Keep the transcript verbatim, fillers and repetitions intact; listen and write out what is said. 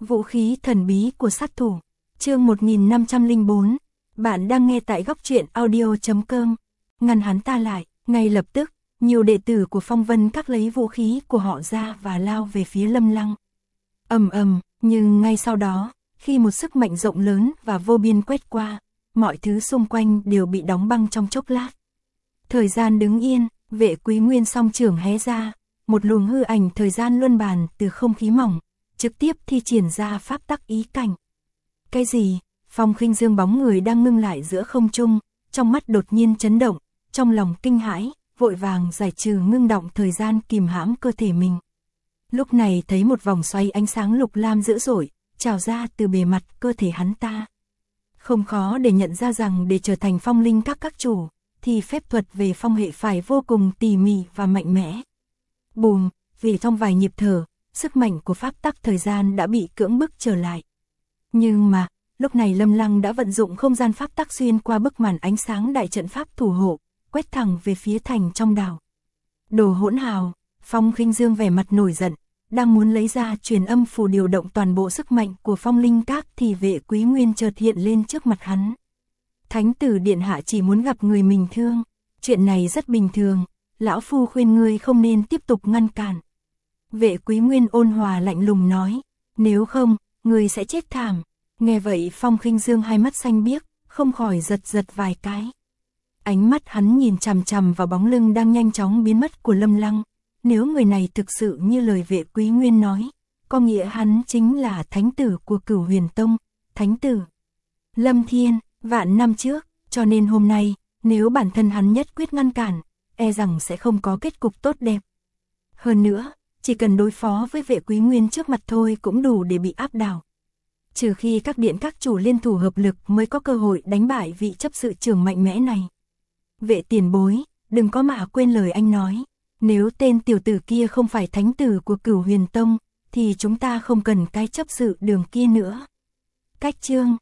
Vũ khí thần bí của sát thủ. Chương một nghìn năm trăm lẻ bốn. Bạn đang nghe tại góc truyện audio chấm com. Ngăn hắn ta lại, ngay lập tức, nhiều đệ tử của Phong Vân Các lấy vũ khí của họ ra và lao về phía Lâm Lăng. Ầm ầm, nhưng ngay sau đó, khi một sức mạnh rộng lớn và vô biên quét qua, mọi thứ xung quanh đều bị đóng băng trong chốc lát. Thời gian đứng yên, Vệ Quý Nguyên song trưởng hé ra, một luồng hư ảnh thời gian luân bàn từ không khí mỏng, trực tiếp thi triển ra pháp tắc ý cảnh. Cái gì? Phong Khinh Dương bóng người đang ngưng lại giữa không trung, trong mắt đột nhiên chấn động, trong lòng kinh hãi, vội vàng giải trừ ngưng động thời gian kìm hãm cơ thể mình. Lúc này thấy một vòng xoay ánh sáng lục lam dữ dội, trào ra từ bề mặt cơ thể hắn ta. Không khó để nhận ra rằng để trở thành Phong Linh Các các chủ, thì phép thuật về phong hệ phải vô cùng tỉ mỉ và mạnh mẽ. Bùm, vì trong vài nhịp thở, sức mạnh của pháp tắc thời gian đã bị cưỡng bức trở lại. Nhưng mà, lúc này Lâm Lăng đã vận dụng không gian pháp tắc xuyên qua bức màn ánh sáng đại trận pháp thủ hộ, quét thẳng về phía thành trong đảo. Đồ hỗn hào, Phong Khinh Dương vẻ mặt nổi giận, đang muốn lấy ra truyền âm phù điều động toàn bộ sức mạnh của Phong Linh Các thì Vệ Quý Nguyên chợt hiện lên trước mặt hắn. Thánh tử điện hạ chỉ muốn gặp người mình thương, chuyện này rất bình thường, lão phu khuyên ngươi không nên tiếp tục ngăn cản. Vệ Quý Nguyên ôn hòa lạnh lùng nói, nếu không, ngươi sẽ chết thảm. Nghe vậy Phong Khinh Dương hai mắt xanh biếc, không khỏi giật giật vài cái. Ánh mắt hắn nhìn chằm chằm vào bóng lưng đang nhanh chóng biến mất của Lâm Lăng. Nếu người này thực sự như lời Vệ Quý Nguyên nói, có nghĩa hắn chính là thánh tử của Cửu Huyền Tông, thánh tử Lâm Thiên, vạn năm trước, cho nên hôm nay, nếu bản thân hắn nhất quyết ngăn cản, e rằng sẽ không có kết cục tốt đẹp. Hơn nữa, chỉ cần đối phó với Vệ Quý Nguyên trước mặt thôi cũng đủ để bị áp đảo. Trừ khi các điện các chủ liên thủ hợp lực mới có cơ hội đánh bại vị chấp sự trưởng mạnh mẽ này. Vệ tiền bối, đừng có mà quên lời anh nói. Nếu tên tiểu tử kia không phải thánh tử của Cửu Huyền Tông, thì chúng ta không cần cái chấp sự đường kia nữa. Cách chương,